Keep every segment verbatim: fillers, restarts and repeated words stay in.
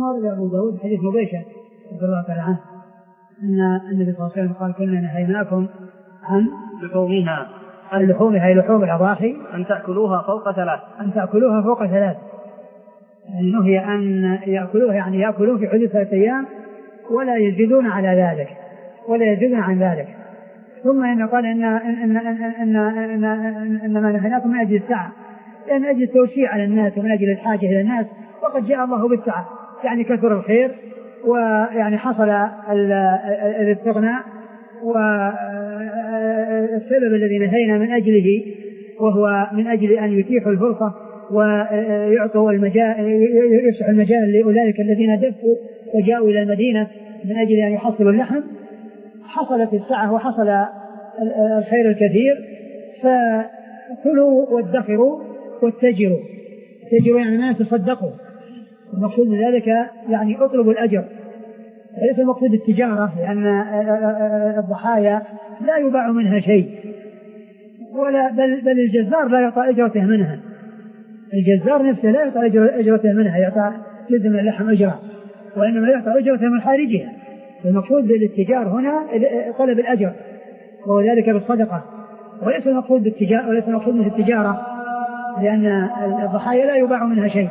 ورد أبو داود حديث مبيشة رضي الله تعالى عنه أن النبي صلى الله عليه وسلم قال كنا نهيناكم عن لحومها عن لحومها هي لحوم الأضاحي أن تأكلوها فوق ثلاث أن تأكلوها فوق ثلاث يعني نهي أن يأكلوها يعني يأكلون في حدود ثلاثة أيام ولا يزيدون على ذلك ولا يزيدون عن ذلك. ثم إنه قال إن إن إن إن إن ما نهيناكم من أجل السعة لأن أجل التوسيع على الناس ومن أجل الحاجة إلى الناس وقد جاء الله بالسعة يعني كثر الخير ويعني حصل الاستغناء والسبب الذي نهينا من أجله وهو من أجل أن يتيحوا الفرصة ويعطوا المجال يفتح المجال لأولئك الذين دفوا وجاءوا إلى المدينة من أجل أن يحصلوا اللحم. حصلت السعة وحصل الخير الكثير فكلوا وادخروا واتجروا. اتجروا يعني ما تصدقوا. المقصود من ذلك يعني اطلبوا الأجر وليس المقصود التجارة لأن الضحايا لا يباع منها شيء ولا بل, بل الجزار لا يعطى أجرته منها. الجزار نفسه لا يعطى أجرته منها يعطى جزء من اللحم أجرة وإنما يعطى أجرته من خارجها. المقصود بالاتجار هنا طلب الأجر وذلك بالصدقة وليس المقصود بالتجارة وليس المقصود من التجارة لأن الضحايا لا يباع منها شيء.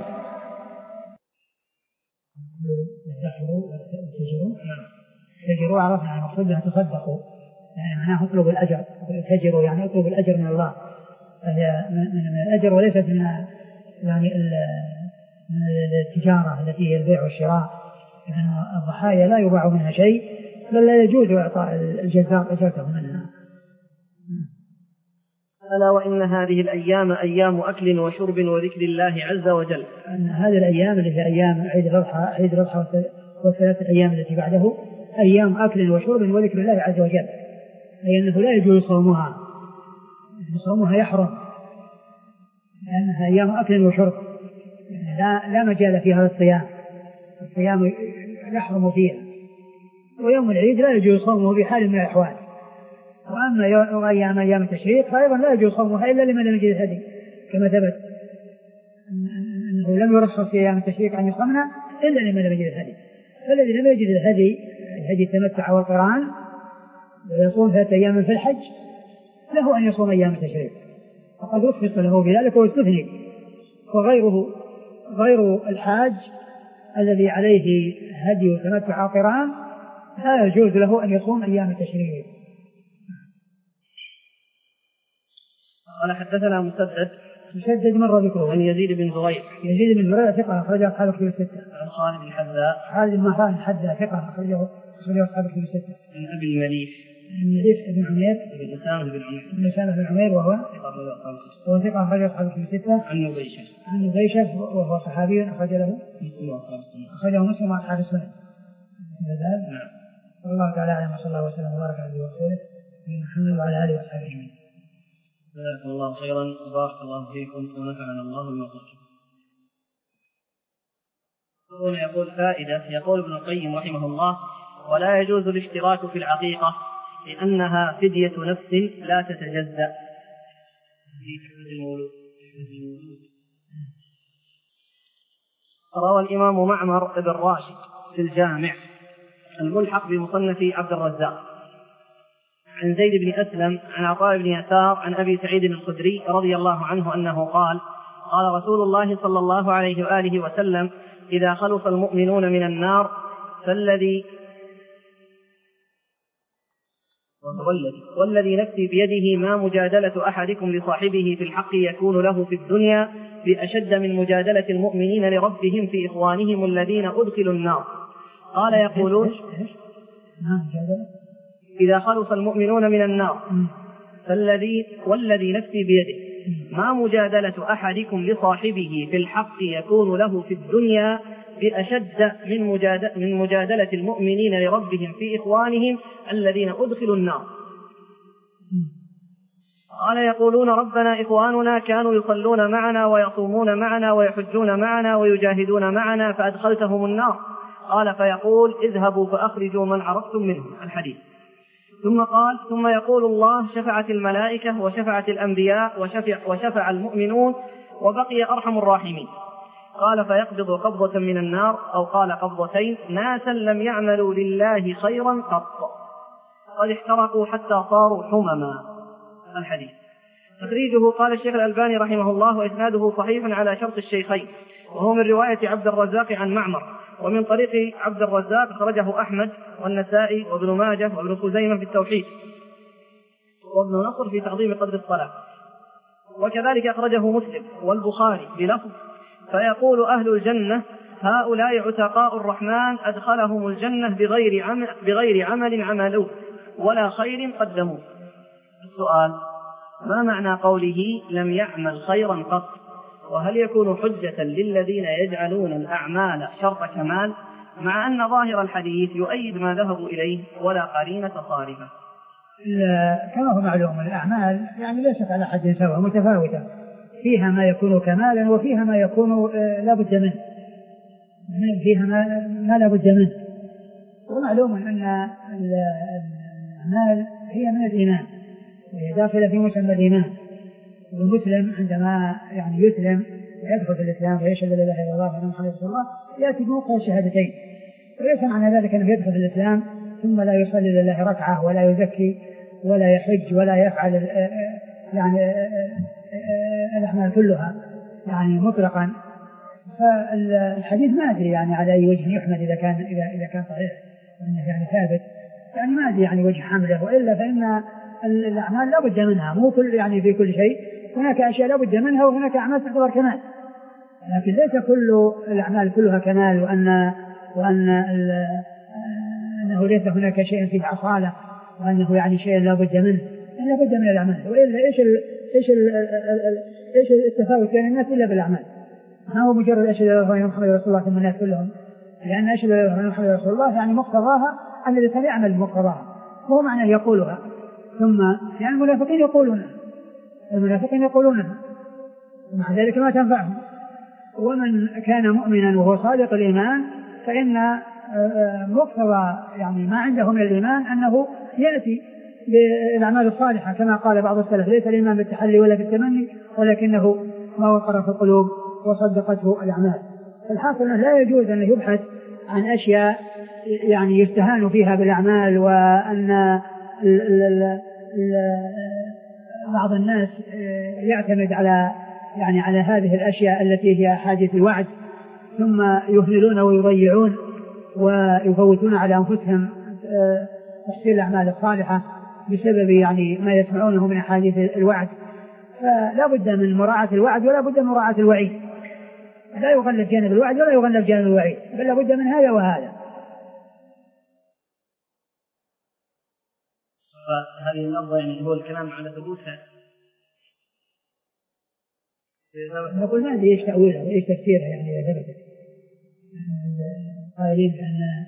تجروا عرفنا المقصود بها تصدقوا يعني معناه اطلبوا الأجر. تجروا يعني اطلبوا الأجر من الله فهي من الأجر وليست من يعني من التجارة التي هي البيع والشراء لأن الضحايا لا يباع منها شيء بل لا يجوز إعطاء الجزار أجرته منها. ألا وإن هذه الأيام أيام أكل وشرب وذكر الله عز وجل. أن هذه الأيام اللي هي أيام عيد الأضحى عيد الأضحى والثلاث الأيام التي بعده أيام أكل وشرب وذكر الله عز وجل أي أنه لا يجوز صومها صومها يحرم لأنها أيام أكل وشرب لا, لا مجال في هذا الصيام. الصيام يحرم فيها ويوم العيد لا يجوز صومه بحال من الأحوال. وأما أيام أيام التشريق فأيضا لا يجوز صومها إلا لمن لم يجد الهدي كما ثبت أنه لم يرخص في أيام التشريق أن يصومنا إلا لمن لم يجد الهدي. فالذي لم يجد الهدي الهدي التمتع والقران ويصوم ثلاثة أيام في الحج له أن يصوم أيام التشريق فقد رخص له بذلك واستثني. وغيره غير الحاج الذي عليه هدي وتمتع وقران لا يجوز له أن يصوم أيام التشريق. قال حدثنا مسدد مسدد مرة ذكره عن يزيد بن زريع يزيد بن زريع ثقة أخرجه أصحاب الكتب الستة. عن خالد بن حذاء خالد بن حذاء ثقة أخرجه أصحاب الكتب الستة. عن أبي المليح المليح بن عمير بن أسامة بن عمير بن أسامة بن عمير وهو هو ثقة أخرجه أصحاب الكتب الستة. عن نبيشة عن نبيشة وهو صحابي أخرج له أخرجه مسلم وأصحاب السنن. نعم. والله تعالى أعلم وصلى الله وسلم وبارك على رسوله محمد وعلى آله وصحبه أجمعين. جزاكم الله خيرا وبارك الله فيكم ونفعنا الله بما قلتم. هنا يقول فائدة. يقول ابن القيم رحمه الله ولا يجوز الاشتراك في العقيقة لأنها فدية نفس لا تتجزأ في حدود المولود. روى الإمام معمر بن راشد في الجامع الملحق بمصنف عبد الرزاق عن زيد بن أسلم عن عطاء بن يسار عن أبي سعيد الخدري رضي الله عنه أنه قال قال رسول الله صلى الله عليه وآله وسلم إذا خلص المؤمنون من النار فالذي والذي نفسي بيده ما مجادلة أحدكم لصاحبه في الحق يكون له في الدنيا بأشد من مجادلة المؤمنين لربهم في إخوانهم الذين أدخلوا النار. قال يقولون إذا خلص المؤمنون من النار فالذي والذي نفسي بيده ما مجادلة أحدكم لصاحبه في الحق يكون له في الدنيا بأشد من مجادلة, من مجادلة المؤمنين لربهم في إخوانهم الذين أدخلوا النار. قال يقولون ربنا إخواننا كانوا يصلون معنا ويصومون معنا ويحجون معنا ويجاهدون معنا فأدخلتهم النار. قال فيقول اذهبوا فأخرجوا من عرفتم منهم الحديث. ثم قال ثم يقول الله شفعت الملائكة وشفعت الأنبياء وشفع, وشفع المؤمنون وبقي أرحم الراحمين. قال فيقبض قبضة من النار أو قال قبضتين ناسا لم يعملوا لله خيرا قط قد احترقوا حتى صاروا حمما. الحديث تخريجه قال الشيخ الألباني رحمه الله وإسناده صحيح على شرط الشيخين، وهو من رواية عبد الرزاق عن معمر، ومن طريق عبد الرزاق خرجه أحمد والنسائي وابن ماجه وابن خزيمة في التوحيد وابن نصر في تعظيم قدر الصلاة، وكذلك أخرجه مسلم والبخاري بلفظ فيقول أهل الجنة هؤلاء عتقاء الرحمن أدخلهم الجنة بغير عمل, بغير عمل عملوه ولا خير قدموه. السؤال: ما معنى قوله لم يعمل خيرا قط؟ وهل يكون حجة للذين يجعلون الأعمال شرط كمال مع أن ظاهر الحديث يؤيد ما ذهبوا إليه ولا قرينة صارفة؟ كما هو معلوم الأعمال يعني ليست على حد سواء، متفاوتة، فيها ما يكون كمالا وفيها ما يكون لا بد منه، فيها ما, ما لا بد منه. ومعلوم أن الأعمال هي من الإيمان وهي داخلة في مسمى الإيمان، والمسلم عندما يعني يسلم ويدخل في الإسلام ويشهد لا إله إلا الله وأن محمدا رسول الله يأتي بموقع الشهادتين، وليس معنى ذلك أنه يدخل في الإسلام ثم لا يصلي لله ركعة ولا يزكي ولا يحج ولا يفعل يعني الأعمال كلها يعني مطلقا. فالحديث ما أدري يعني على أي وجه يحمد إذا كان إذا إذا كان صحيح أنه يعني ثابت، يعني ما أدري يعني وجه حمله، وإلا فإن الأعمال لا بد منها، مو كل يعني في كل شيء هناك أشياء لا بد منها وهناك أعمال تعتبر كمال، لكن ليس كل الأعمال كلها كمال، وأن وأن أنه ليس هناك شيء فيه أصالة وأنه يعني شيء لا بد منه، لا بد من الأعمال، وإلا إيش ال إيش ال إيش التفاوت بين الناس إلا بالأعمال؟ ما هو مجرد أشهد أن لا إله إلا محمد رسول الله ثم الناس كلهم، لأن أشهد أن لا إله إلا محمد رسول الله يعني مقتضاها أن الإنسان يعمل بمقتضاها، وهو معنى يقولها. ثم يعني المنافقين يقولونها المنافقين يقولونها ومع ذلك ما تنفعهم. ومن كان مؤمنا وهو صادق الإيمان فإن مقتضى يعني ما عنده من الإيمان أنه يأتي بالأعمال الصالحة، كما قال بعض السلف: ليس الإيمان بالتحلي ولا بالتمني ولكنه ما وقر في القلوب وصدقته الأعمال. فالحاصل أنه لا يجوز أن يبحث عن أشياء يعني يستهان فيها بالأعمال، وأن ال ال ال ال بعض الناس يعتمد على يعني على هذه الأشياء التي هي حادث الوعد، ثم يهملون ويضيعون ويفوتون على أنفسهم تحصيل الأعمال الصالحة بسبب يعني ما يسمعونه من أحاديث الوعد. فلا بد من مراعاة الوعد ولا بد من مراعاة الوعيد، لا يغلب جانب الوعد ولا يغلب جانب الوعيد، بل لا بد من هذا وهذا. فهذه اللفظة يعني هو الكلام على ثبوتها. نقول ما أدري إيش تأويلها وإيش تفسيرها يعني إذا ثبتت. قائلين بأن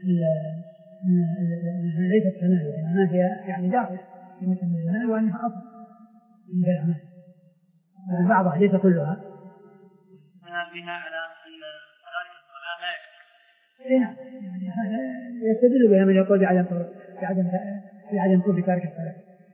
ليست كمال وإنما هي يعني داخل في مثل الإيمان وأنها أصل من الأعمال، بعضها ليس كلها. بها على أن تارك الصلاة لا يكفي. نعم، يعني هذا يستدل بها من يقول بعدم بعدم بعدم كفر تارك الصلاة.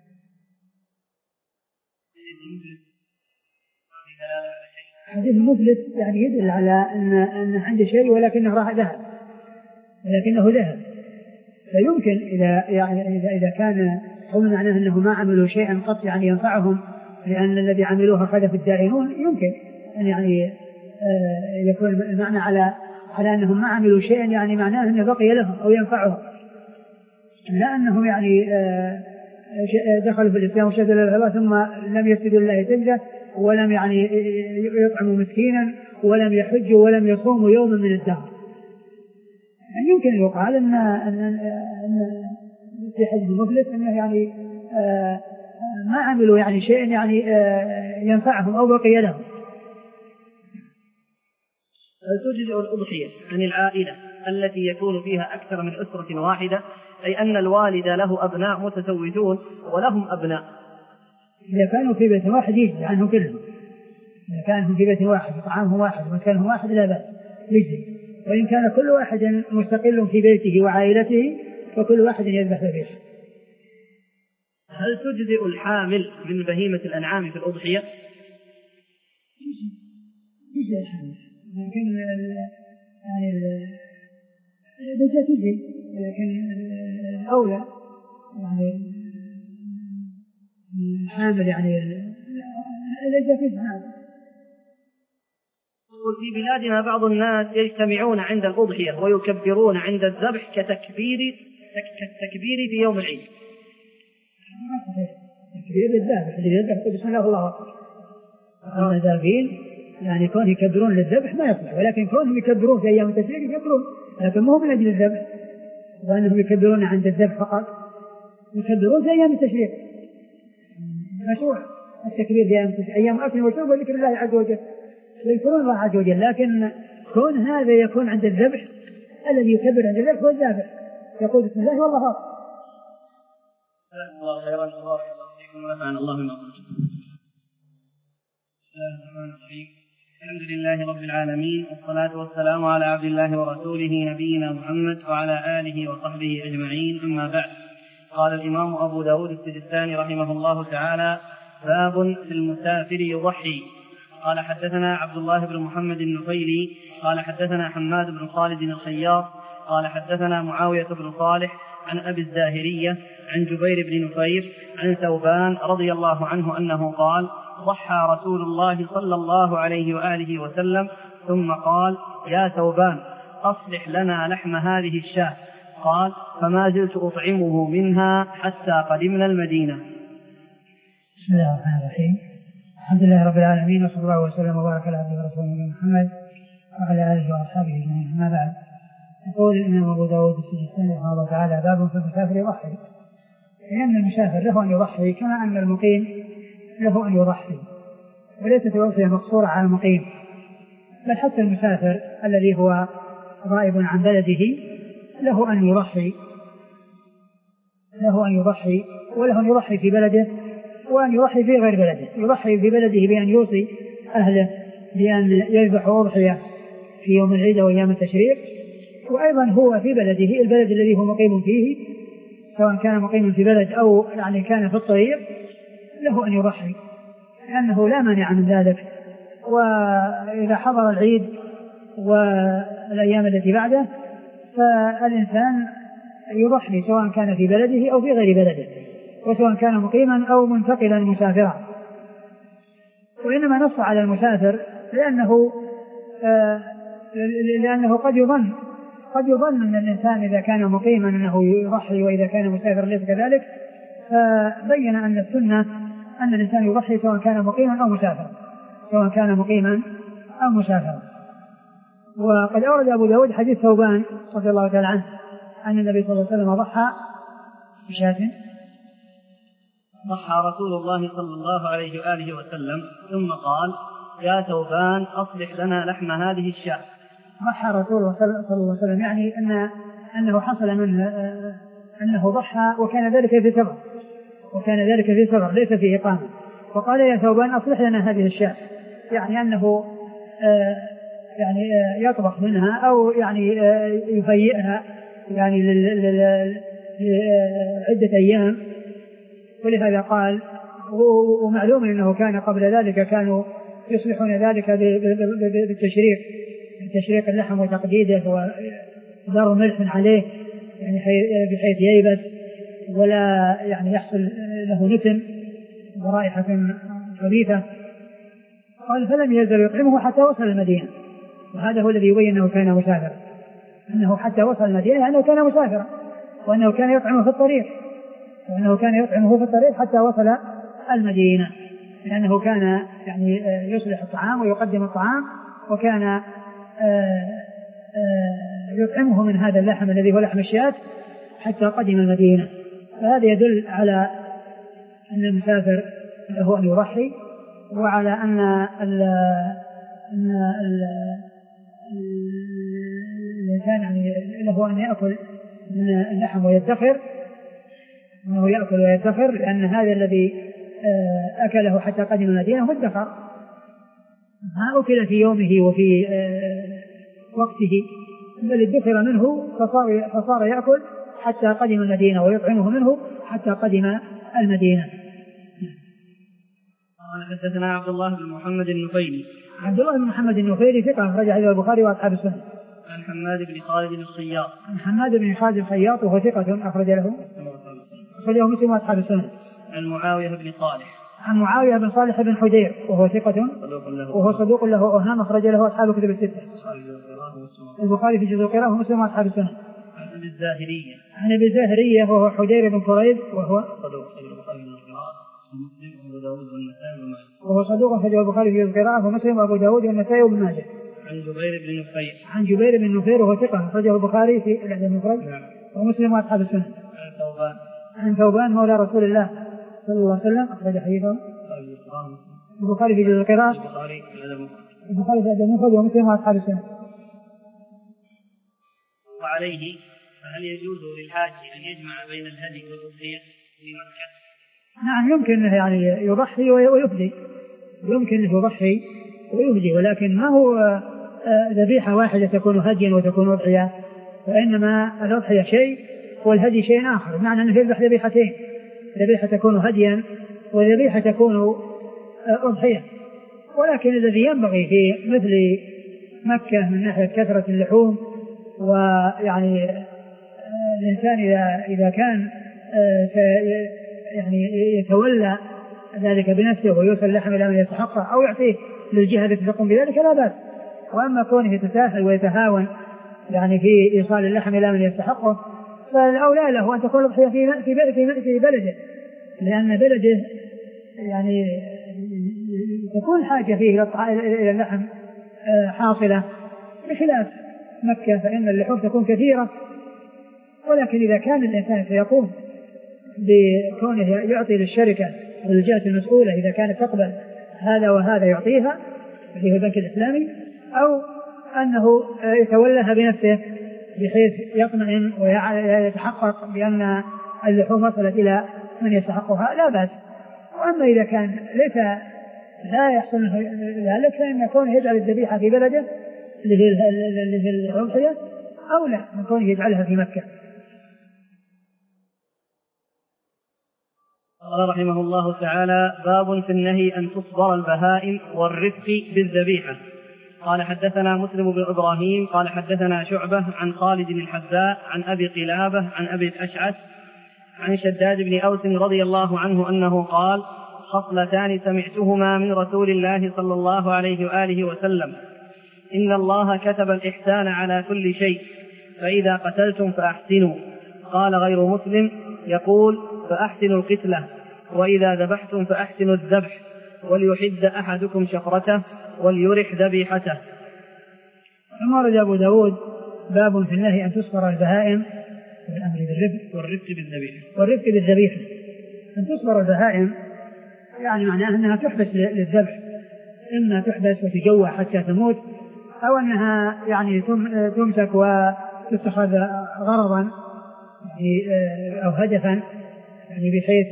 حديث المفلس يعني يدل على أن أن عنده شيء ولكنه راح ذهب ولكنه ذهب فيمكن إذا يعني إذا إذا كان قول معناه أنه ما عملوا شيئا قط يعني ينفعهم لأن الذي عملوه خلف الداعين، يمكن أن يعني يكون المعنى على على أنهم ما عملوا شيئا يعني معناه أنه بقي لهم أو ينفعهم، لا أنهم يعني دخلوا في الإسلام وشهدوا لا إله إلا الله ثم لم يسجدوا لله سجدة ولم يعني يطعموا مسكينا ولم يحجوا ولم يصوموا يوما من الدهر. يعني يمكن أن يقال أن أن في حديث المفلس أنه يعني ما عملوا يعني شيئا يعني ينفعهم أو بقي لهم. تجزئ الأضحية عن العائلة التي يكون فيها أكثر من أسرة واحدة، أي أن الوالد له أبناء متزوجون ولهم أبناء؟ إذا كانوا في بيت واحد يجزي عنهم كلهم، إذا كانوا في بيت واحد وطعامهم واحد ومكانهم واحد لا بأس يجزي، وإن كان كل واحد مستقل في بيته وعائلته فكل واحد يذبح لبيته. هل تجزئ الحامل من بهيمة الأنعام في الأضحية؟ يجزئ الحامل لكن يعني الدجاج تجي، لكن الأولى يعني الحامل يعني الدجاج تجي. في بلادنا بعض الناس يجتمعون عند الأضحية ويكبرون عند الذبح كتكبير كتكبير في يوم العيد. تكبير الذبح اللي يذبح بسم الله الله أكبر. أما الذابين يعني كون يكبرون للذبح ما يصلح، ولكن كونهم يكبرون في أيام التشريق يكبرون، لكن مو من أجل الذبح، وأنهم يكبرون عند الذبح فقط، يكبرون في أيام التشريق. مشروع التكبير في أيام أكل وشرب وذكر الله عز وجل، يذكرون الله عز وجل، لكن كون هذا يكون عند الذبح، الذي يكبر عند الذبح هو الذابح، يقول بسم الله والله أكبر. الله خيرا الله فيكم ونفعنا الله بما قلتم. بسم الله الرحمن الرحيم. الحمد لله رب العالمين، والصلاة والسلام على عبد الله ورسوله نبينا محمد وعلى آله وصحبه أجمعين، أما بعد. قال الإمام أبو داود السجستاني رحمه الله تعالى: باب في المسافر يضحي. قال حدثنا عبد الله بن محمد النفيلي قال حدثنا حماد بن خالد الخياط قال حدثنا معاوية بن صالح عن أبي الزاهرية عن جبير بن نفير عن ثوبان رضي الله عنه أنه قال: ضحى رسول الله صلى الله عليه وآله وسلم ثم قال: يا ثوبان أصلح لنا لحم هذه الشاة. قال: فما زلت أطعمه منها حتى قدمنا المدينة. بسم الله الرحمن الرحيم. الحمد لله رب العالمين، وصلى الله وسلم وبارك على عبده ورسوله محمد وعلى آله وأصحابه أجمعين، أما بعد. يقول الإمام أبو داود السجستاني رحمه الله تعالى: باب في المسافر يضحي. لأن المسافر له أن يضحي كما أن المقيم له أن يضحي، وليست الوصية مقصورة على المقيم، بل حتى المسافر الذي هو غائب عن بلده له أن يضحي له أن يضحي وله أن يضحي في بلده وأن يضحي في غير بلده. يضحي في بلده بأن يوصي أهله بأن يذبحوا أضحية في يوم العيد وأيام التشريق، وأيضا هو في بلده البلد الذي هو مقيم فيه، سواء كان مقيما في بلد أو يعني كان في الطريق، له أن يضحي، لأنه لا مانع من ذلك. وإذا حضر العيد والأيام التي بعده فالإنسان يضحي سواء كان في بلده أو في غير بلده، وسواء كان مقيما أو منتقلا مسافرا. وإنما نص على المسافر لأنه آه لأنه قد يظن قد يظن أن الإنسان إذا كان مقيما أنه يضحي، وإذا كان مسافرا ليس كذلك، فبين أن السنة أن الإنسان يضحي سواء كان مقيما أو مسافرا سواء كان مقيما أو مسافرا. وقد أورد أبو داود حديث ثوبان رضي الله تعالى عنه أن النبي صلى الله عليه وسلم ضحى بشاة. ضحى رسول الله صلى الله عليه وآله وسلم ثم قال: يا ثوبان أصلح لنا لحم هذه الشاة. ضحى رسول الله صلى الله عليه وسلم يعني أن أنه حصل منه أنه ضحى، وكان ذلك في سفر وكان ذلك في سفر ليس في إقامة، وقال: يا ثوبان أصلح لنا هذه الشاة، يعني أنه آه يعني آه يطبخ منها أو يعني آه يهيئها يعني لعدة أيام. ولهذا قال، ومعلوم أنه كان قبل ذلك كانوا يصلحون ذلك بالتشريق بتشريق اللحم وتقديده ودار ملح عليه يعني بحيث ييبس ولا يعني يحصل له نتن ورائحة خبيثة. قال: فلم يزل يطعمه حتى وصل المدينة. وهذا هو الذي يبين أنه كان مسافرا، أنه حتى وصل المدينة يعني أنه كان مسافرا، وأنه كان يطعمه في الطريق وأنه كان يطعمه في الطريق حتى وصل المدينة، لأنه كان يعني يصلح الطعام ويقدم الطعام، وكان يطعمه من هذا اللحم الذي هو لحم الشاة حتى قدم المدينة. فهذا يدل على أن المسافر له أن يضحي، وعلى أن الإنسان يعني له أن يأكل من اللحم ويدخر أنه يأكل ويدخر، لأن هذا الذي أكله حتى قدم المدينة مدخر، ما أكل في يومه وفي وقته، بل ادخر منه فصار, فصار يأكل حتى قدم المدينة ويطعمه منه حتى قدم المدينة. قال: حدثنا عبد الله بن محمد النفيلي عبد الله بن محمد النفيري ثقة أخرج حديث البخاري وأصحاب السنن. عن حماد بن خالد الخياط. عن حماد بن خالد الخياط وهو ثقة أخرج له أخرجه مسلم وأصحاب السنن. عن معاوية بن صالح. عن معاوية بن صالح بن حدير وهو ثقة وهو صدوق له أوهام أخرج له أصحاب الكتب الستة. البخاري في جزء القراءة ومسلم وأصحاب السنن. عن أبي الزاهرية. عن أبي الزاهرية وهو حدير بن قريب وهو صدوق وهو صدوق أخرجه البخاري في القراءة ومسلم وأبو داود والنسائي وابن ماجه. عن جبير بن نفير. عن جبير بن نفير وهو ثقة أخرجه البخاري في الأدب المفرد ومسلم وأصحاب السنن. عن ثوبان. عن ثوبان مولى رسول الله صلى الله عليه وسلم أخرج حديثه البخاري في جزء القراءة البخاري في الأدب المفرد ومسلم وأصحاب السنن. وعليه فهل يجوز للحاج أن يجمع بين الهدي والأضحية في مكة؟ نعم يمكن يعني يضحي ويفدي يمكن يضحي ويهدي ولكن ما هو ذبيحة واحدة تكون هديا وتكون أضحية وإنما الأضحية شيء والهدي شيء آخر معنى أنه يذبح ذبيحتين ذبيحة تكون هديا وذبيحة تكون أضحية ولكن الذي ينبغي في مثل مكة من ناحية كثرة اللحوم ويعني الإنسان إذا إذا كان يعني يتولى ذلك بنفسه ويوصل اللحم إلى من يستحقه أو يعطيه للجهة التي تقوم بذلك لا بأس وأما كونه يتساهل ويتهاون يعني في إيصال اللحم إلى من يستحقه فالأولى له أن تكون الأضحية في في في بلده لأن بلده يعني تكون حاجة فيه إلى اللحم حاصلة بخلاف مكة فإن اللحوم تكون كثيرة ولكن إذا كان الإنسان سيقوم بكونه يعطي للشركة والجهة المسؤولة إذا كانت تقبل هذا وهذا يعطيها في البنك الإسلامي أو أنه يتولاها بنفسه بحيث يطمئن ويتحقق بأن اللحوم وصلت إلى من يستحقها لا بأس وأما إذا كان ليس لا يحصل ذلك فإن كونه يجعل الذبيحة في بلده اللي في الأضحية أو لا من كونه يجعلها في مكة. قال رحمه الله تعالى باب في النهي أن تصبر البهائم والرفق بالذبيحة. قال حدثنا مسلم بن إبراهيم قال حدثنا شعبة عن خالد الحذاء عن أبي قلابة عن أبي الأشعث عن شداد بن أوس رضي الله عنه أنه قال خصلتان سمعتهما من رسول الله صلى الله عليه وآله وسلم إن الله كتب الإحسان على كل شيء فإذا قتلتم فأحسنوا. قال غير مسلم يقول فأحسنوا القتلة وإذا ذبحتم فأحسنوا الذبح وليحد أحدكم شفرته وليرح ذبيحته. ثم ورد أبو داود باب في النهي أن تصبر البهائم بالأمر بالرفق والرفق بالذبيحة والرفق بالذبيحة. أن تصبر البهائم يعني معناه أنها تحبس للذبح إما تحبس وتجوع حتى تموت أو أنها يعني تمسك وتتخذ غرضا أو هدفا يعني بحيث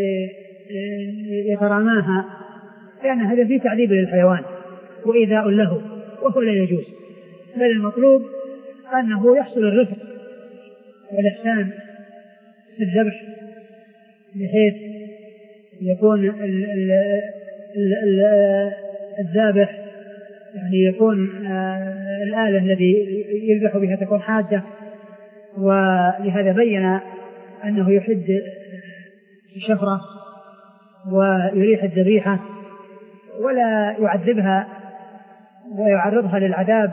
يتراماها لأن هذا فيه تعذيب للحيوان وإيذاء له وهو لا يجوز بل المطلوب أنه يحصل الرفق والإحسان في الذبح بحيث يكون ال ال ال الذابح يعني يكون الآلة الذي يذبح بها تكون حادة ولهذا بين أنه يحد الشفرة ويريح الذبيحة ولا يعذبها ويعرضها للعذاب.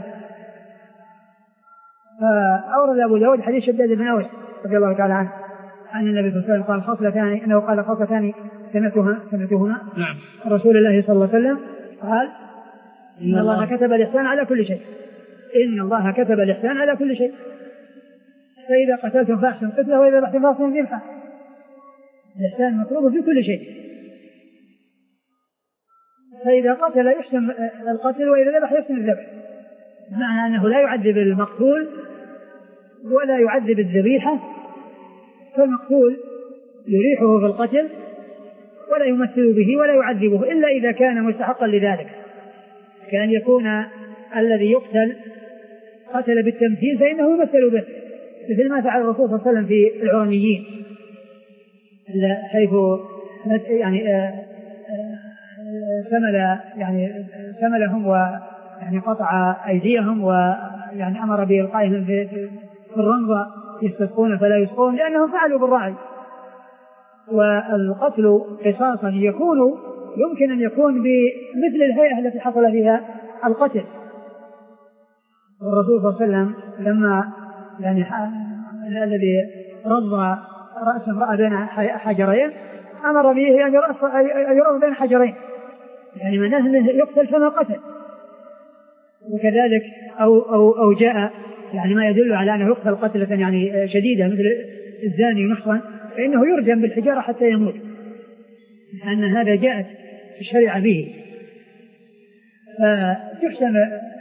فأورد أبو داود حديث شداد بن أوس رضي الله تعالى عنه أن النبي صلى الله عليه وسلم قال خصلتان إنه قال خصلتان سمعتهما سمعتهما نعم رسول الله صلى الله عليه وسلم قال إن الله كتب الإحسان على كل شيء إن الله كتب الإحسان على كل شيء فإذا قتلتم فأحسنوا القتلة وإذا ذبحتم فأحسنوا الذبحة. الإحسان مطلوب في كل شيء فإذا قتل يحسن القتل وإذا ذبح يحسن الذبح بمعنى أنه لا يعذب المقتول ولا يعذب الذبيحة فالمقتول يريحه في القتل ولا يمثل به ولا يعذبه إلا إذا كان مستحقا لذلك كان يكون الذي يقتل قتل بالتمثيل فإنه يمثل به مثل ما فعل الرسول صلى الله عليه وسلم في العرنيين حيث يعني سمل يعني سملهم ويعني قطع أيديهم ويعني أمر بإلقائهم في الرمضة يستسقون فلا يسقون لأنهم فعلوا بالراعي. والقتل قصاصا يكون يمكن أن يكون بمثل الهيئة التي حصل فيها القتل. والرسول صلى الله عليه وسلم لما يعني الذي رضى رأس امرأة بين حجرين أمر به أن يرضى بين حجرين، يعني من أهله يقتل فما قتل. وكذلك أو, أو, أو جاء يعني ما يدل على أنه يقتل قتلة يعني شديدة مثل الزاني محصن فإنه يرجم بالحجارة حتى يموت، لأن هذا جاءت الشريعة به. فيحسن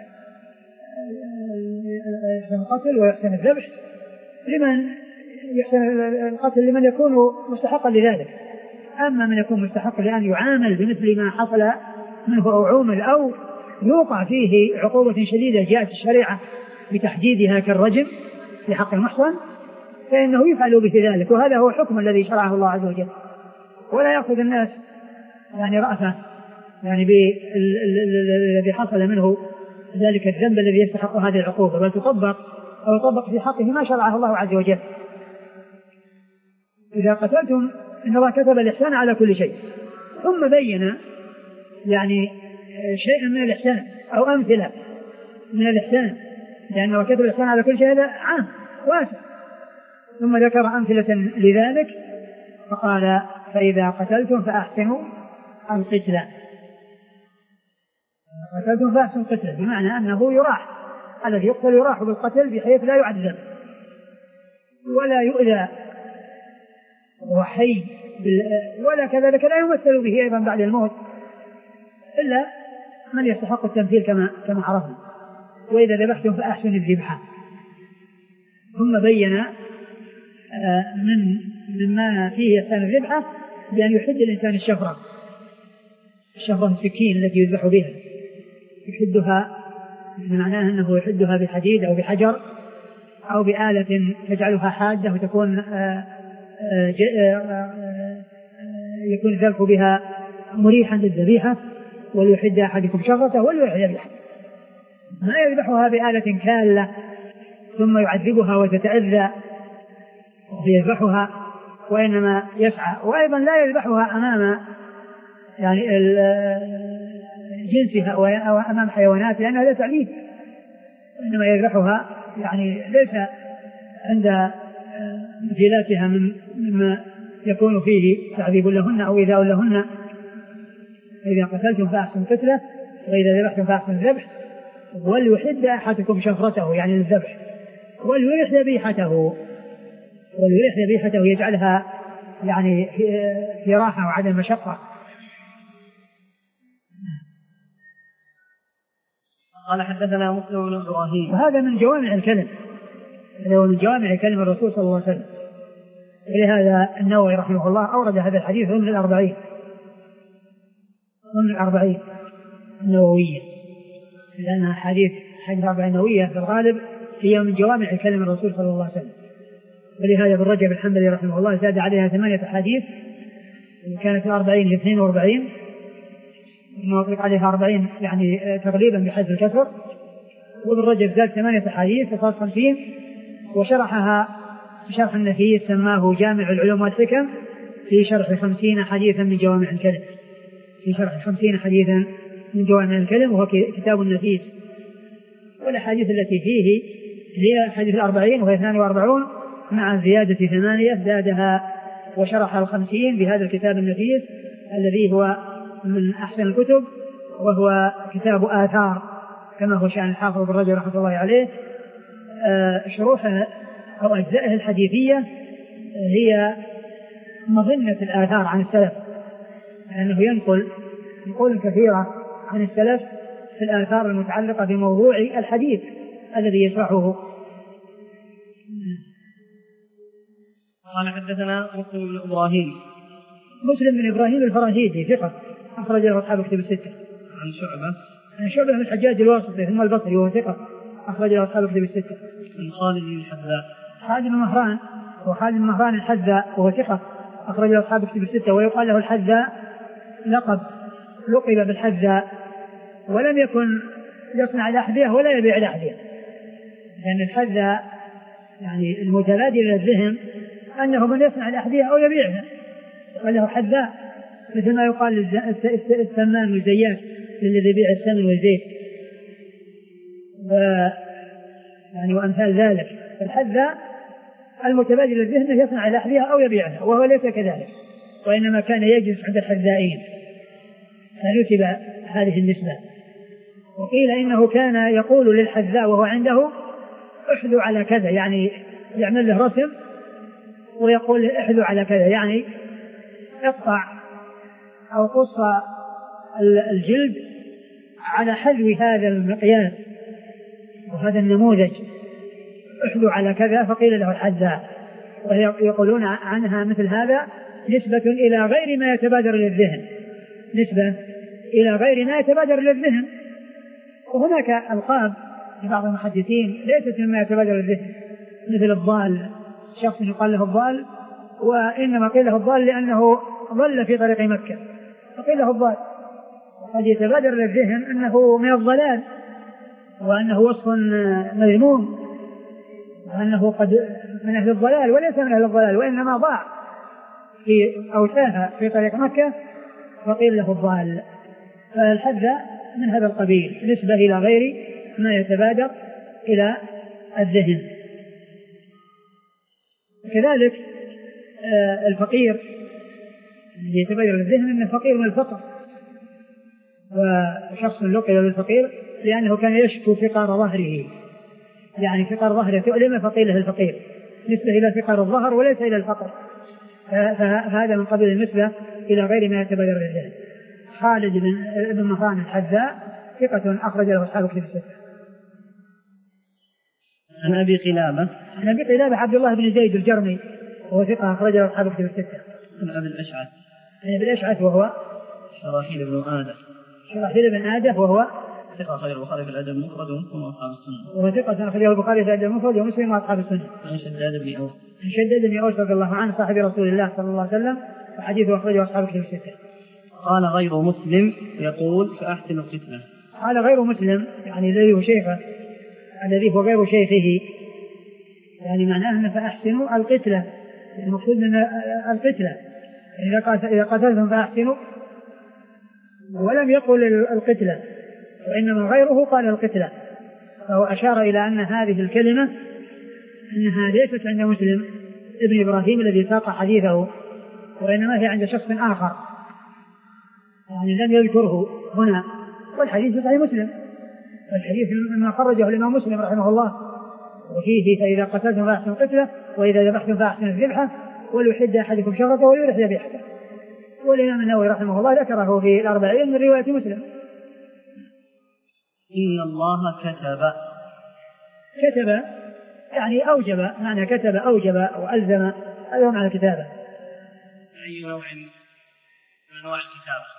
القتل ويحسن الذبح لمن يحسن القتل لمن يكون مستحقا لذلك. أما من يكون مستحق لأن يعامل بمثل ما حصل منه أو عومل أو يوقع فيه عقوبة شديدة جاءت الشريعة بتحديدها كالرجم في حق المحصن فإنه يفعل به ذلك، وهذا هو الحكم الذي شرعه الله عز وجل. ولا يأخذ الناس يعني رأفة يعني بالذي حصل منه ذلك الذنب الذي يستحق هذه العقوبة، بل تطبق أو يطبق في حقه ما شرعه الله عز وجل. إذا قتلتم إن الله كتب الإحسان على كل شيء، ثم بين يعني شيئا من الإحسان أو أمثلة من الإحسان، لأنه كتب الإحسان على كل شيء هذا عام واسع، ثم ذكر أمثلة لذلك فقال فإذا قتلتم فأحسنوا القتلى. قتلتم فأحسنوا القتلى بمعنى أنه يراح، الذي يقتل يراح بالقتل بحيث لا يعذب ولا يؤذى وحي ولا كذلك لا يمثل به أيضا بعد الموت إلا من يستحق التمثيل كما كما عرفنا. وإذا ذبحتم فأحسنوا الذبحة. ثم بين من مما فيه إحسان الذبحة بأن يحد الإنسان الشفرة، الشفرة السكين التي يذبح بها يحدها، معناها أنه يحدها بحديد أو بحجر أو بآلة تجعلها حادة وتكون يكون الذبح بها مريحا للذبيحة. وليحد أحدكم شفرته وليحد ذبيحته، ما يذبحها بآلة كالة ثم يعذبها وتتأذى ويذبحها، وإنما يسعى. وأيضا لا يذبحها أمام يعني جنسها أو أمام حيوانات لأنها لا تعليم، إنما يذبحها يعني ليس عند مثيلاتها مما يكون فيه تعذيب لهن أو إيذاء لهن. إذا قتلتم فأحسنوا القتلة وإذا ذبحتم فأحسنوا الذبح. وليحد أحدكم شفرته يعني الذبح، وليرح ذبيحته، وليرح ذبيحته يجعلها يعني في راحة وعدم مشقة. قال حدثنا مسلم بن إبراهيم. وهذا من جوامع الكلم، هذا هو من جوامع كلم الرسول صلى الله عليه وسلم. ولهذا النووي رحمه الله أورد هذا الحديث ضمن الأربعين ضمن الأربعين النووية، لأنها حديث حديث الأربعين النووية في الغالب هي من جوامع كلم الرسول صلى الله عليه وسلم. ولهذا ابن رجب الحنبلي رحمه الله زاد عليها ثمانية أحاديث، كانت الأربعين لاثنين وأربعين، نطلق عليها أربعين يعني تغليبا بحذف الكسر. وابن رجب زاد ثمانية أحاديث وصار خمسين، وشرحها شرح النفيس سماه جامع العلوم والحكم في شرح خمسين حديثا من جوامع الكلم، في شرح خمسين حديثا من جوامع الكلم، وهو كتاب النفيس. والأحاديث التي فيه هي حديث الأربعين وهي اثنان وأربعون مع زيادة ثمانية زادها وشرح الخمسين بهذا الكتاب النفيس الذي هو من أحسن الكتب، وهو كتاب آثار كما هو شأن الحافظ ابن رجب رحمه الله عليه. شروح أو أجزائه الحديثية هي مظنة الآثار عن السلف، لأنه ينقل نقول كثيرة عن السلف في الآثار المتعلقة بموضوع الحديث الذي يشرحه. قال حدثنا مسلم بن إبراهيم. مسلم بن إبراهيم الفراهيدي ثقة أخرج له أصحاب كتب الستة. عن شعبة عن شعبة بن الحجاج الواسطي ثم البصري وهو ثقة أخرج له أصحاب كتب الستة. عن خالد بن الحذاء. خالد بن مهران وخالد بن مهران الحذاء وهو ثقة أخرج له أصحاب كتب الستة. ويقال له الحذاء لقب لقب بالحذاء ولم يكن يصنع الأحذية ولا يبيع الأحذية، لأن الحذاء يعني المتبادل إلى الذهن أنه من يصنع الأحذية أو يبيعها قال له حذاء، مثل ما يقال السمان والزيات للذي يبيع السمن والزيت و يعني وأمثال ذلك. الحذاء المتبادل إلى الذهن يصنع الأحذية أو يبيعها، وهو ليس كذلك، وإنما كان يجلس عند الحذائين فنسب هذه النسبة. وقيل إنه كان يقول للحذاء وهو عنده احذو على كذا، يعني يعمل له رسم ويقول احذو على كذا، يعني اقطع أو قص الجلد على حذو هذا المقياس وهذا النموذج، احذو على كذا، فقيل له الحذاء. ويقولون عنها مثل هذا نسبة إلى غير ما يتبادر للذهن، نسبة إلى غير ما يتبادر للذهن. وهناك ألقاب لبعض المحدثين ليست مما يتبادر للذهن، مثل الضال، شخص يقال له الضال، وإنما قيل له الضال لأنه ضل في طريق مكة فقيل له الضال. وقد يتبادر للذهن أنه من الضلال، وأنه وصف مذموم، وأنه قد من أهل الضلال وليس من أهل الضلال، وإنما ضاع في أو تاه في طريق مكة فقيل له الضال. فالحذاء من هذا القبيل، نسبة إلى غير ما يتبادر إلى الذهن. كذلك الفقير الذي يتبادر للذهن أنه فقير من الفقر، وشخص لقب بالفقير لأنه كان يشكو فقار ظهره، يعني فقار ظهره تؤلمه فقيل له الفقير، نسبة إلى فقار الظهر وليس إلى الفقر، فهذا من قبيل النسبة إلى غير ما يتبادر للذهن. خالد بن مهران الحذاء ثقة أخرج له أصحاب كتب الستة. عن أبي قلابة عن أبي قلابة عبد الله بن زيد الجرمي وهو ثقة أخرج له أصحاب كتب الستة. عن أبي الأشعث عن أبي الأشعث وهو شراحيل بن آدم شراحيل بن آدم وهو ثقة أخرج البخاري في الأدب المفرد ومسلم وأصحاب السنة. وهو ثقة أخرجه البخاري في الأدب المفرد ومسلم وأصحاب السنة. عن شداد بن أوس عن شداد بن أوس رضي الله عنه صاحب رسول الله صلى الله عليه وسلم، وحديثه أخرجه أصحاب كتب الستة. قال غير مسلم يقول فأحسن القتلة. قال غير مسلم يعني الذي هو شيخه الذي هو غير شيخه، يعني معناه أن فأحسنوا القتلة، المقصود من القتلة إذا قتلتم فأحسنوا، ولم يقل القتلة وإنما غيره قال القتلة. فهو أشار إلى أن هذه الكلمة أنها ليست عند مسلم ابن إبراهيم الذي ساق حديثه، وإنما هي عند شخص آخر، يعني لم يذكره هنا. والحديث صحيح مسلم، والحديث مما خرجه الإمام مسلم رحمه الله، وفيه فإذا قتلتم فأحسنوا القتلة وإذا ذبحتم فأحسنوا الذبحة وليحد أحدكم شفرته وليرح ذبيحته. والإمام النووي رحمه الله ذكره في الأربعين من رواية مسلم. إن الله كتب كتب يعني أوجب، معنى كتب أوجب وألزم، هذا معنى الكتابة. أي نوع من أنواع الكتابة؟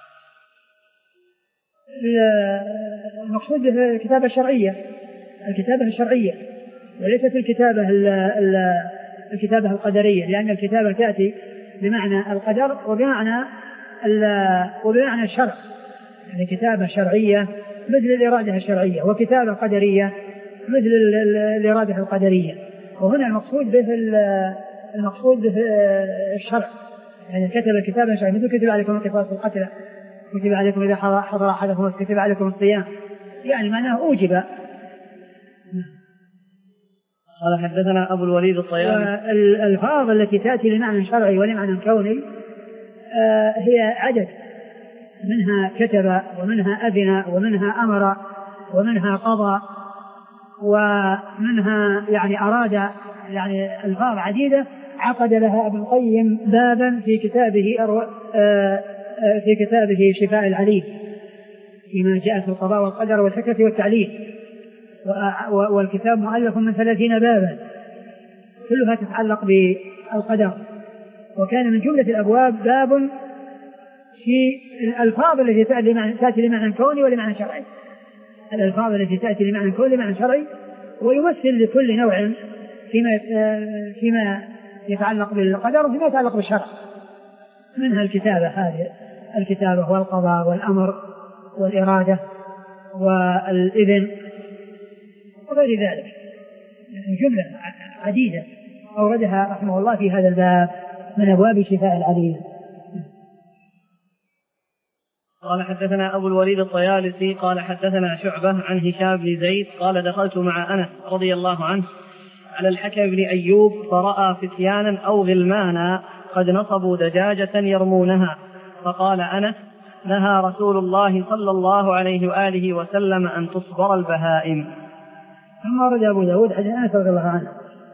المقصود الكتابة الشرعية، الكتابة الشرعية وليست الكتابة الكتابة القدرية، لأن الكتابة تأتي بمعنى القدر وبمعنى وبمعنى الشرع، يعني كتابة شرعية مثل الإرادة الشرعية، وكتابة قدرية مثل الإرادة القدرية. وهنا المقصود به المقصود به الشرع، يعني كتب الكتابة الشرعية مثل كتب عليكم القصاص في القتلى، كتب عليكم إذا حضر أحدكم كتب عليكم الصيام، يعني معناه أوجب. قال حدثنا أبو الوليد الطيالسي. والألفاظ التي تأتي لمعنى شرعي ولمعنى كوني آه هي عدد، منها كتب ومنها أذن ومنها أمر ومنها قضى ومنها يعني أراد، يعني ألفاظ عديدة عقد لها ابن القيم بابا في كتابه آه في كتابه شفاء العليل فيما جاء في القضاء والقدر والحكمة والتعليل، والكتاب مؤلف من ثلاثين بابا كلها تتعلق بالقدر. وكان من جملة الأبواب باب في الألفاظ التي تأتي لمعنى كوني ولمعنى شرعي، الألفاظ التي تأتي لمعنى كوني ولمعنى شرعي، ويمثل لكل نوع فيما فيما يتعلق بالقدر وفيما يتعلق بالشرع. منها الكتابة هذه الكتابة والقضاء والأمر والإرادة والإذن وغير ذلك، يعني جملة عديدة أوردها رحمه الله في هذا الباب من أبواب شفاء العليل. قال حدثنا أبو الوليد الطيالسي قال حدثنا شعبة عن هشام بن زيد قال دخلت مع أنس رضي الله عنه على الحكم بن أيوب فرأى فتيانا أو غلمانا قد نصبوا دجاجة يرمونها، فقال أنس نهى رسول الله صلى الله عليه وآله وسلم أن تصبر البهائم. ثم ورد أبو داود حديث أنس رضي الله عنه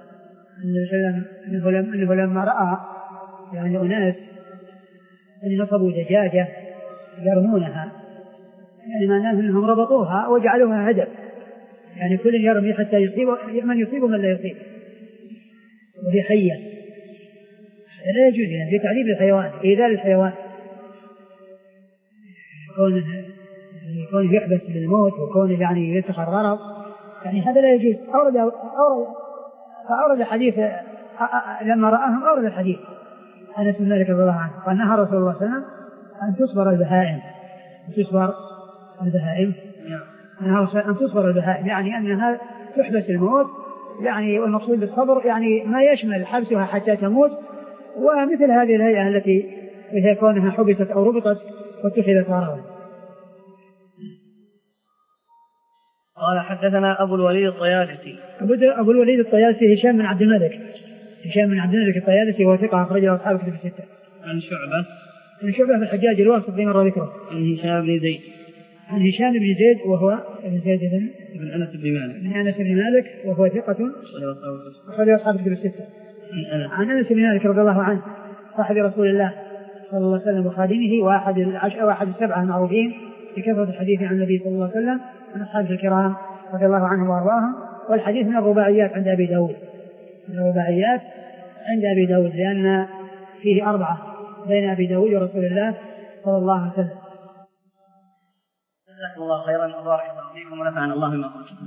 أنه لما رأى يعني أناس أن نصبوا دجاجة يرمونها، يعني معناه أنهم ربطوها وجعلوها هدف، يعني كل يرمي حتى يصيب من يصيب من لا يصيب، وهي حية لا يجوز يعني في تعذيب الحيوان إيذاء الحيوان، يكون يكون يحبس للموت ويكون يعني يتخذ غرض، يعني هذا لا يجوز. أورد أورد فأورد حديث لما رآهم أورد الحديث أنس بن مالك رضي الله عنه قال نهى رسول الله صلى الله عليه وسلم أن تصبر البهائم، تصبر البهائم أن تصبر البهائم يعني أنها تحبس الموت، يعني والمقصود بالصبر يعني ما يشمل حبسها حتى تموت، ومثل هذه الهيئة التي إذا كونها حبست أو ربطت واتخذت غرضا. قال حدثنا أبو الوليد الطيالسي أبو الوليد الطيالسي هشام بن عبد الملك هشام بن عبد الملك الطيالسي وهو ثقة أخرجه أصحاب كتب الستة. عن شعبة عن شعبة بن الحجاج الواسطي مر ذكره. عن هشام بن زيد عن هشام بن زيد وهو بن زيد بن بن أنس بن مالك بن أنس بن مالك وهو ثقة أخرجه أصحاب كتب الستة. عن أنس بن مالك رضي الله عنه صاحب رسول الله صلى الله عليه وسلم وخادمه وأحد العشرة وأحد السبعة المعروفين بكثرة الحديث عن النبي صلى الله عليه وسلم من أصحابه الكرام رضي الله عنهم وأرضاهم. والحديث من الرباعيات عند أبي داود من الرباعيات عند أبي داود لأن فيه أربعة بين أبي داود ورسول الله صلى الله عليه وسلم. جزاكم الله خيرا وبارك الله فيكم ونفعنا الله بما قلتم.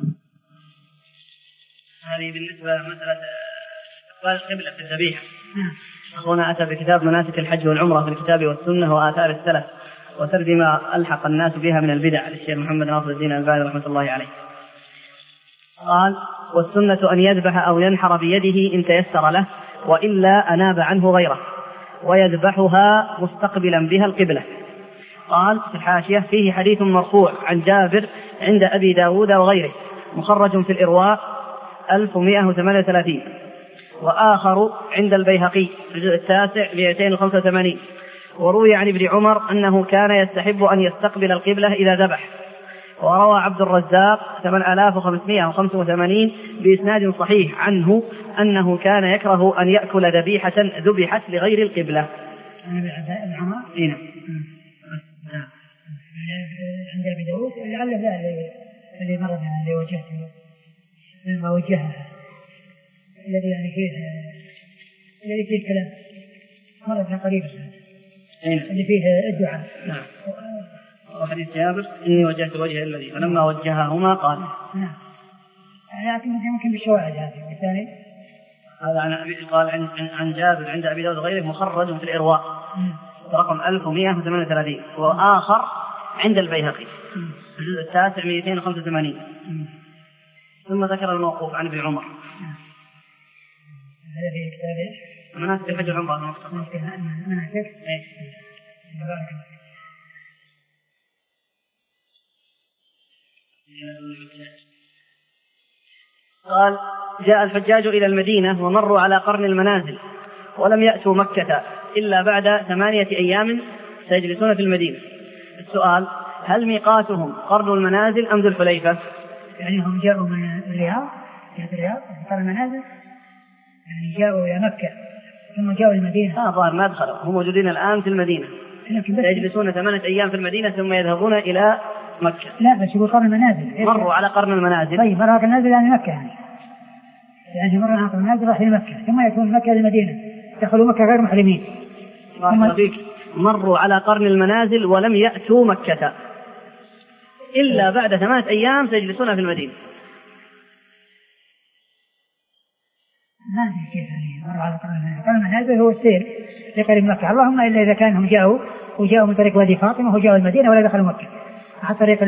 هذه بالنسبة لمسألة استقبال القبلة في الذبيحة. أخونا أتى بكتاب مناسك الحج والعمرة في الكتاب والسنة وآثار السلف وسرد ما ألحق الناس بها من البدع للشيخ محمد ناصر الدين الألباني رحمة الله عليه. قال والسنة أن يذبح أو ينحر بيده إن تيسر له وإلا أناب عنه غيره ويذبحها مستقبلا بها القبلة. قال في الحاشية فيه حديث مرفوع عن جابر عند أبي داود وغيره مخرج في الإرواء ألف ومائة وثمانية وثلاثين وآخر عند البيهقي في الجزء التاسع مئتين وخمسة وثمانين. وروي عن ابن عمر أنه كان يستحب أن يستقبل القبلة إذا ذبح. وروى عبد الرزاق ثمانية آلاف وخمسمائة وخمسة وثمانين بإسناد صحيح عنه أنه كان يكره أن يأكل ذبيحة ذبحت لغير القبلة. عند أبي داود لعل لا الذي مر من اللي وجهته ما وجهها الذي يعني فيه الذي فيه كلام مرة قريبة اللي فيه الدعاء. نعم. وحديث جابر إني وجهت وجه الذي فلما وجههما قال. نعم. لكن ممكن بالشواهد هذه الثاني. هذا عن أبي قال عن عن جابر عند أبي داود وغيره مخرج في الإرواء رقم ألف ومائة وثمانية وثلاثين وآخر عند البيهقي الجزء التاسع مئتين وخمسة وثمانين. ثم ذكر الموقوف عن ابن عمر. هذا في كتابه مناسك الحج والعمرة مناسك. قال جاء الحجاج إلى المدينة ومروا على قرن المنازل ولم يأتوا مكة إلا بعد ثمانية أيام سيجلسون في المدينة. السؤال هل ميقاتهم قرن المنازل أم ذو الحليفة؟ يعني هم جاءوا من الرياض جاءوا الرياض قرن المنازل يعني جاءوا إلى مكة ثم جاءوا المدينة. آه ظاهر ما دخلوا هم موجودين الآن في المدينة سيجلسون ثمانية أيام في المدينة ثم يذهبون إلى مكة. لا بس يقول قرن المنازل مروا على قرن المنازل. طيب مروا على قرن المنازل يعني مكة يعني يعني مروا على قرن المنازل راح لمكة ثم يأتون مكة للمدينة دخلوا مكة غير محرمين. مروا على قرن المنازل ولم يأتوا مكة إلا بعد ثمانية أيام سيجلسون في المدينة. ما في كيف يعني مر على قرن المنازل. قرن المنازل هو السير لقريب مكة، اللهم إلا إذا كانهم جاءوا وجاءوا من طريق وادي فاطمة وجاءوا المدينة ولا دخلوا مكة على طريق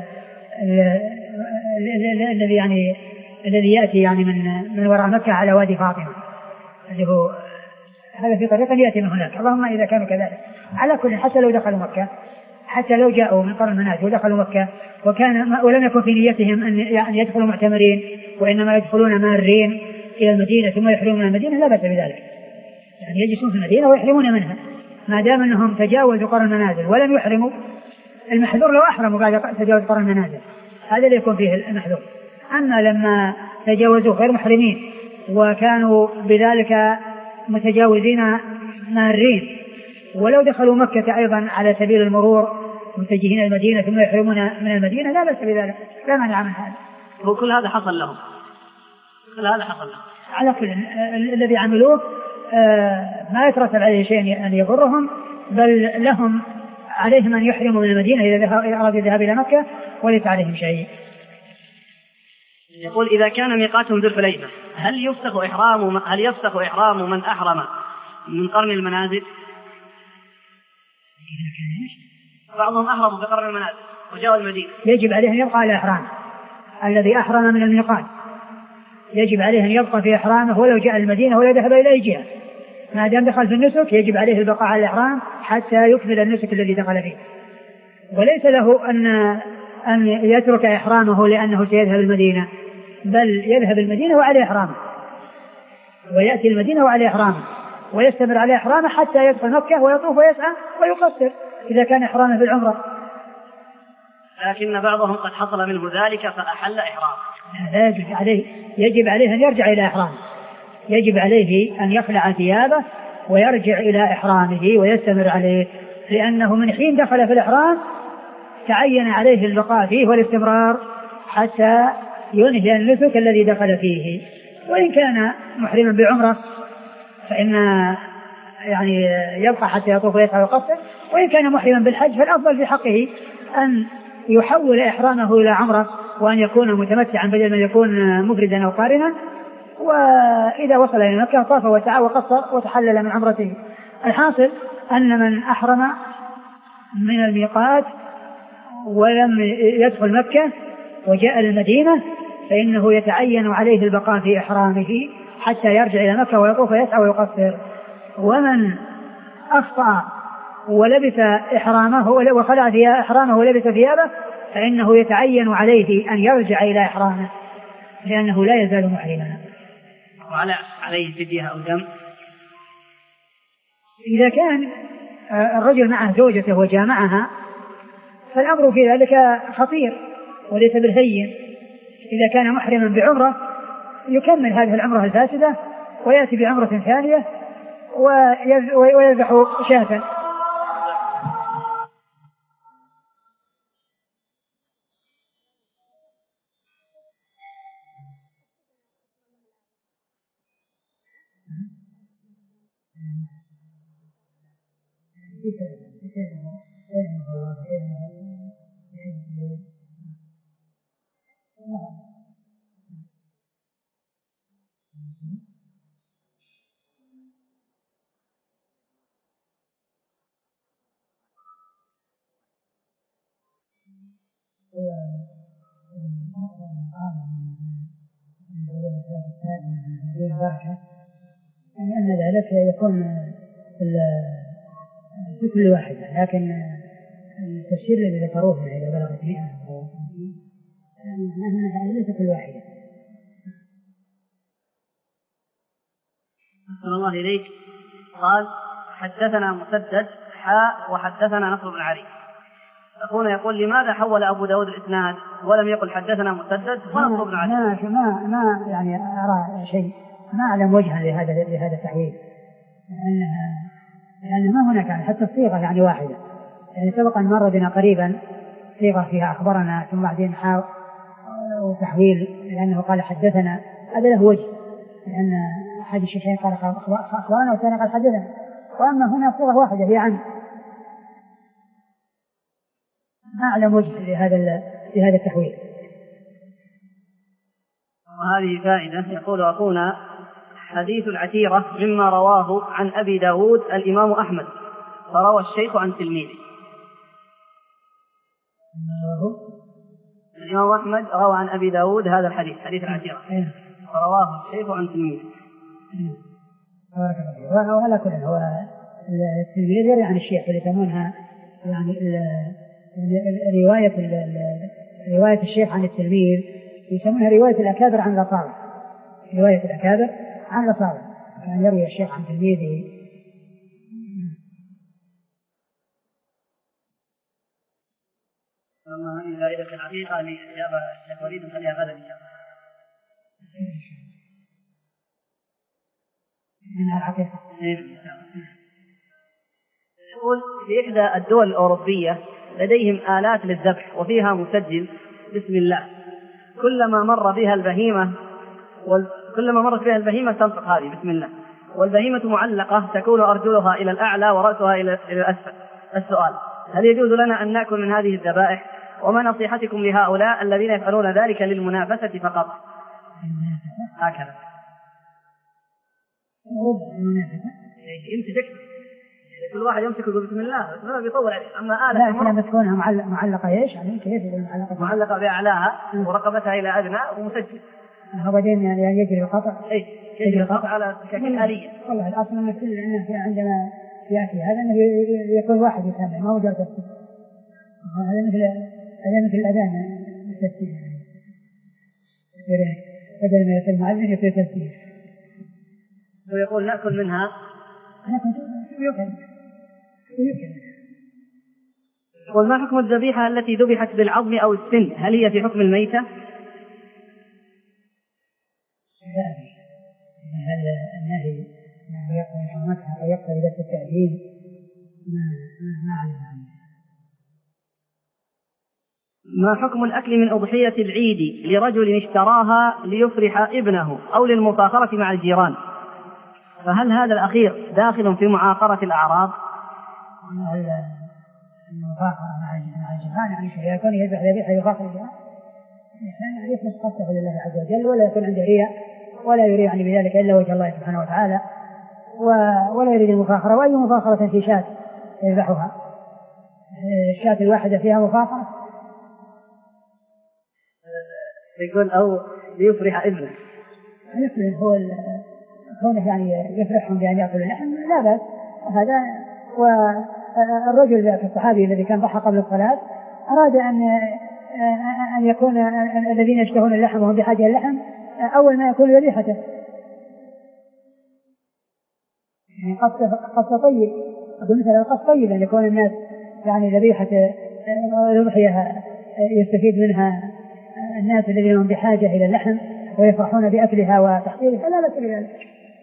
الذي يعني الذي يأتي يعني من من وراء مكة على وادي فاطمة اللي هو هذا في طريق يأتي من هناك. اللهم إذا كانوا كذلك على كل، حتى لو دخلوا مكة، حتى لو جاءوا من قرن المنازل ودخلوا مكة وكان ولم يكن في نيتهم أن يعني يدخلوا معتمرين وإنما يدخلون مارين إلى المدينة ثم يحرمون من المدينة لا بأس بذلك، يعني يجلسون في المدينة ويحرمون منها ما دام أنهم تجاوزوا قرن المنازل ولم يحرموا. المحذور لو أحرموا بعد تجاوز قرن المنازل هذا اللي يكون فيه المحذور. أما لما تجاوزوا غير محرمين وكانوا بذلك متجاوزين مارين ولو دخلوا مكة أيضا على سبيل المرور متجهين المدينة ثم يحرمون من المدينة لا بأس بذلك، لا مانع من هذا. وكل هذا حصل لهم، كل هذا حصل لهم. على كل الذي عملوه ما يترتب عليه شيء أن يضرهم، بل لهم عليهم أن يحرموا من المدينة إذا أرادوا الذهاب إلى مكة وليس عليهم شيء. يقول إذا كان ميقاتهم ذو الحليفة هل يفسخ إحرام هل يفسخ إحرام من أحرم من قرن المنازل؟ بعضهم أحرموا بقرن المنازل وجاءوا المدينة. يجب عليه أن يبقى على إحرام الذي أحرم من الميقات، يجب عليه أن يبقى في إحرامه ولو جاء المدينة ولا ذهب إلى أي جهة، ما دام دخل في النسك يجب عليه البقاء على الإحرام حتى يكمل النسك الذي دخل فيه، وليس له أن أن يترك إحرامه لأنه سيذهب المدينة، بل يذهب المدينة وعلى إحرامه ويأتي المدينة وعلى إحرامه ويستمر على إحرامه حتى يدخل مكة ويطوف ويسعى ويقصر إذا كان إحرامه في العمرة. لكن بعضهم قد حصل منه ذلك فأحل إحرامه. لا يجب عليه يجب عليه أن يرجع إلى إحرامه، يجب عليه أن يخلع ثيابه ويرجع إلى إحرامه ويستمر عليه، لأنه من حين دخل في الإحرام تعين عليه البقاء فيه والاستمرار حتى ينهي النسك الذي دخل فيه. وإن كان محرما بعمرة فإن يعني يبقى حتى يطوف ويسعى ويقصر، وإن كان محرما بالحج فالأفضل في حقه أن يحول إحرامه إلى عمرة وأن يكون متمتعا بدل من يكون مفردا أو قارنا، وإذا وصل إلى مكة طاف وسعى وقصر وتحلل من عمرته. الحاصل أن من أحرم من الميقات ولم يدخل مكة وجاء المدينة فإنه يتعين عليه البقاء في إحرامه حتى يرجع إلى مكة ويطوف ويسعى ويقصر. ومن أخطأ ولبس إحرامه وخلع إحرامه ولبس ثيابه فإنه يتعين عليه أن يرجع إلى إحرامه لأنه لا يزال محرما. وعلى عليه فدية أو دم إذا كان الرجل معه زوجته وجامعها فالأمر في ذلك خطير وليس بالهين. إذا كان محرما بعمرة يكمل هذه العمرة الفاسدة ويأتي بعمرة ثانية ويذبح شاة. يعني أن ذلك يكون في كل واحد، لكن التفسير الذي ذكروه إذا بلغت مئة أو خمسين يعني ليس كل واحد. أحسن الله إليك. قال حدثنا مسدد حاء وحدثنا نصر بن علي. أخونا يقول لماذا حول أبو داود الإسناد ولم يقل حدثنا مسدد ونصر بن علي؟ ما ما ما يعني أرى شيء، ما أعلم وجها لهذا لهذا التحويل، لأن يعني ما هناك يعني حتى الصيغة يعني واحدة. يعني سبق أن مر بنا قريبا صيغة فيها أخبرنا ثم بعدين حاء وتحويل لأنه قال حدثنا، هذا له وجه لأن أحد الشيخين قال أخبرنا والثاني قال حدثنا، وأما هنا صيغة واحدة هي عنه. ما أعلم وجه لهذا لهذا التحويل. وهذه فائدة. يقول أخونا حديث العتيرة مما رواه عن أبي داود الإمام أحمد، فروى الشيخ عن تلميذه. الإمام أحمد روى عن أبي داود هذا الحديث، حديث العتيرة، فرواه الشيخ عن تلميذه. وعلى كل هو التلميذ يروي عن الشيخ، اللي يسمونها يعني رواية رواية الشيخ عن التلميذ يسمونها رواية الأكابر عن الأصاغر، رواية الأكابر عن الأصاغر، يعني يروي الشيخ عن تلميذه. أما هذه فائدة الحقيقة لإجابة الشيخ وليد خليها غدا إن شاء الله. من الحقيقة. يقول في إحدى الدول الأوروبية لديهم آلات للذبح وفيها مسجل بسم الله، كلما مر بها البهيمة وال... كلما مرت بها البهيمة تنطق هذه بسم الله، والبهيمة معلقة تكون أرجلها إلى الأعلى ورأسها إلى الأسفل. السؤال: هل يجوز لنا أن نأكل من هذه الذبائح؟ وما نصيحتكم لهؤلاء الذين يفعلون ذلك للمنافسة فقط؟ هكذا انت تكتب كل واحد يمسك يقول بسم الله، ما بيطول عليه. اما آلة لا لما تكونها معلقة ايش يعني كيف معلقة معلقة بأعلاها ورقبتها إلى أدنى ومسجل، هو بعدين يعني يجري القطع. اي يجري القطع على كالآلية. والله الأصل أن كل إنه عندما يأتي هذا إنه يكون واحد يسمع ما هو جالس يكتب، هذا مثل هذا مثل الأذان التسجيل، بدل ما يصير معلم يصير تسجيل. ويقول نأكل منها. يقول ما حكم الذبيحة التي ذبحت بالعظم أو السن؟ هل هي في حكم الميتة؟ لا، هذا النهي يعني يقضي حرمتها أو يقضي ذات التأديب ما ما علم. ما حكم الأكل من أضحية العيد لرجل اشتراها ليفرح ابنه أو للمفاخرة مع الجيران؟ فهل هذا الأخير داخل في معاقرة الأعراض؟ المفاخرة مع الجيران يعني شيء يكون يذبح ذبيحة يفاخر الجيران، يعني يخلص قصده لله عز وجل، ولا يكون عنده رياء ولا يريد يعني بذلك إلا وجه الله سبحانه وتعالى، ولا يريد المفاخرة. وأي مفاخرة في شاة يذبحها؟ الشاة الواحدة فيها مفاخرة؟ يقول أو ليفرح ابنه، يفرح هو كونه يعني يفرحهم بأن يأكلوا اللحم لا بأس هذا. والرجل الصحابي الذي كان ضحى قبل الصلاة أراد أن أن يكون الذين يشتهون اللحم وهم بحاجة اللحم أول ما يكون ذبيحته، يعني قصد قصد طيب. أقول مثلا القصد طيب أن يكون الناس يعني ذبيحة يضحيها يستفيد منها الناس الذين هم بحاجة إلى اللحم ويفرحون بأكلها وتحصيلها، لا بأس بذلك.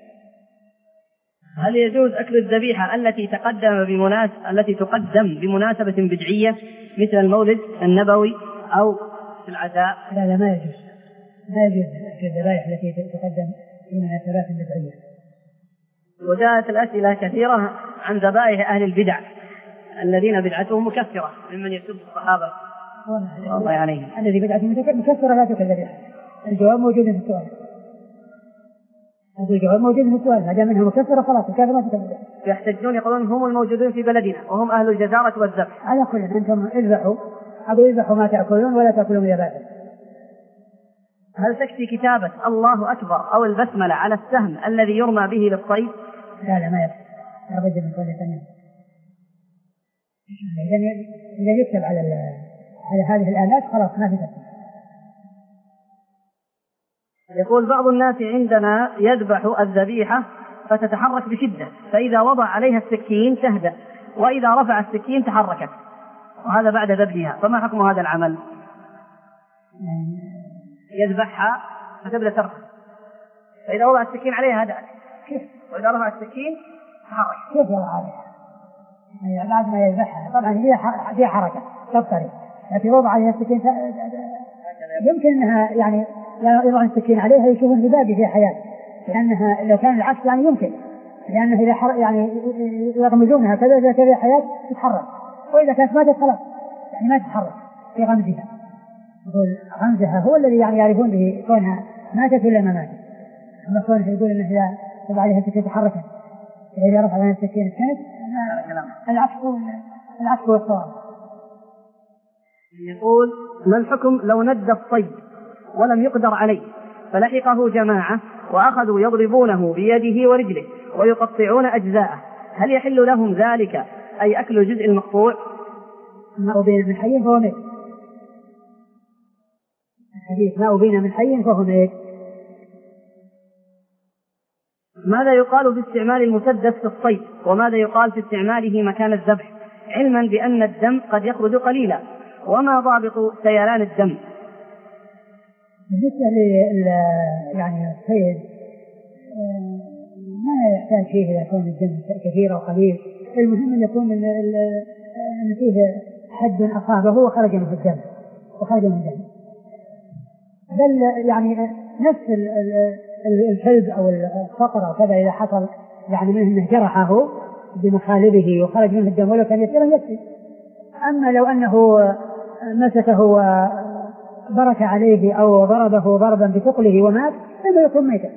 هل يجوز أكل الذبيحة التي تقدم بمناس... التي تقدم بمناسبة بدعية مثل المولد النبوي أو في العزاء؟ لا لا ما يجوز، ما يجوز أكل الذبائح التي تقدم بمناسبات بدعية. وجاءت الأسئلة كثيرة عن ذبائح أهل البدع الذين بدعتهم مكفرة ممن يسب الصحابة الله عليهم. الذي بدعتهم مكفرة لا تكل ذبيحة. الجواب موجود في السؤال، الجواب موجود في السؤال، ما دام منها مكفرة خلاص الكافر ما تكفر. يحتجون يقولون هم الموجودون في بلدنا وهم أهل الجزارة والذبح. على كل أنتم اذبحوا أو اذبحوا ما تأكلون ولا تأكلون من ذبائح. هل تكفي كتابة الله أكبر أو البسملة على السهم الذي يرمى به للصيد؟ لا لا ما يكفي، لا بد من كل ثانية. إذا يكتب على على هذه الآلات خلاص ما في تكفي. يقول بعض الناس عندنا يذبح الذبيحة فتتحرك بشدة، فإذا وضع عليها السكين تهدأ، وإذا رفع السكين تحركت، وهذا بعد ذبحها، فما حكم هذا العمل؟ يذبحها فتبدأ ترفع، فإذا وضع السكين عليها هدأت، وإذا رفع السكين تحرك. كيف يضع عليها؟ يعني بعد ما يذبحها طبعا هي حركة تبطري، لكن وضع عليها السكين يمكن أنها يعني يضع السكين عليها يشوفون بباقي في حياة، لأنها لو كان العكس يعني يمكن، لأنه إذا حر يعني يغمزونها كذا إذا كذا حياة تتحرك، وإذا كانت ماتت خلاص يعني ما تتحرك في غمزها. يقول غمزها هو الذي يعني يعرفون به كونها ماتت ولا ما ماتت، أما كونه يقول إنه إذا تبع عليها السكين تحركت إذا رفع عليها السكين الكنت العكس العكس هو الصواب. يقول ما الحكم لو ند الصيد ولم يقدر عليه فلحقه جماعة وأخذوا يضربونه بيده ورجله ويقطعون أجزاءه، هل يحل لهم ذلك أي أكل الجزء المقطوع؟ ما أبين من حي فهو ميت. الحديث ما أبين من حي فهو ميت. ماذا يقال في استعمال المسدس في الصيد وماذا يقال في استعماله مكان الذبح، علما بأن الدم قد يخرج قليلا، وما ضابط سيلان الدم؟ بالنسبة لل يعني الصيد ما يحتاج فيه إلى كون الدم كثير أو قليل، المهم أن يكون أن فيه حد أصابه وخرج منه الدم وخرج منه الدم، بل يعني نفس الكلب أو الصقر أو كذا إذا حصل يعني منه جرحه بمخالبه وخرج منه الدم ولو كان يسيرا يكفي. أما لو أنه مسكه وبرك عليه أو ضربه ضربا بثقله ومات فإنه يكون ميتا.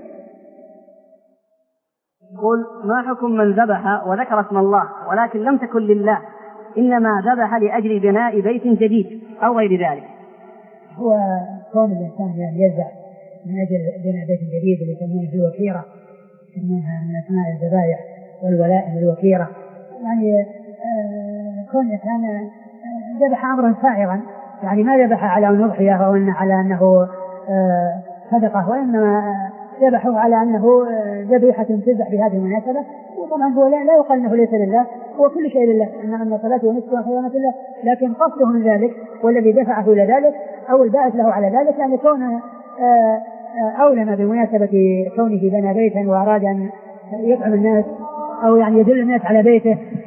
يقول ما حكم من ذبح وذكر اسم الله ولكن لم تكن لله، إنما ذبح لأجل بناء بيت جديد أو غير ذلك؟ هو كون الإنسان يعني يذبح من أجل بناء بيت جديد اللي يسمونه الوكيرة، يسمونها من أسماء الذبائح والولائم الوكيرة، يعني آه كون الإنسان ذبح أمرا سائغا، يعني ما ذبح على أن يضحيه أو أن على أنه آه صدقه، وإنما ذبحه على أنه ذبيحة تذبح بهذه المناسبة. وطبعا هو لا, لا يقال أنه ليس لله، هو كل شيء لله، إن صلاته ونسكه وخيانة الله، لكن قصده من ذلك والذي دفعه إلى ذلك أو الباعث له على ذلك أن يكون أولم بمناسبة كونه بنى بيتا وأراد أن يطعم الناس أو يعني يدل الناس على بيته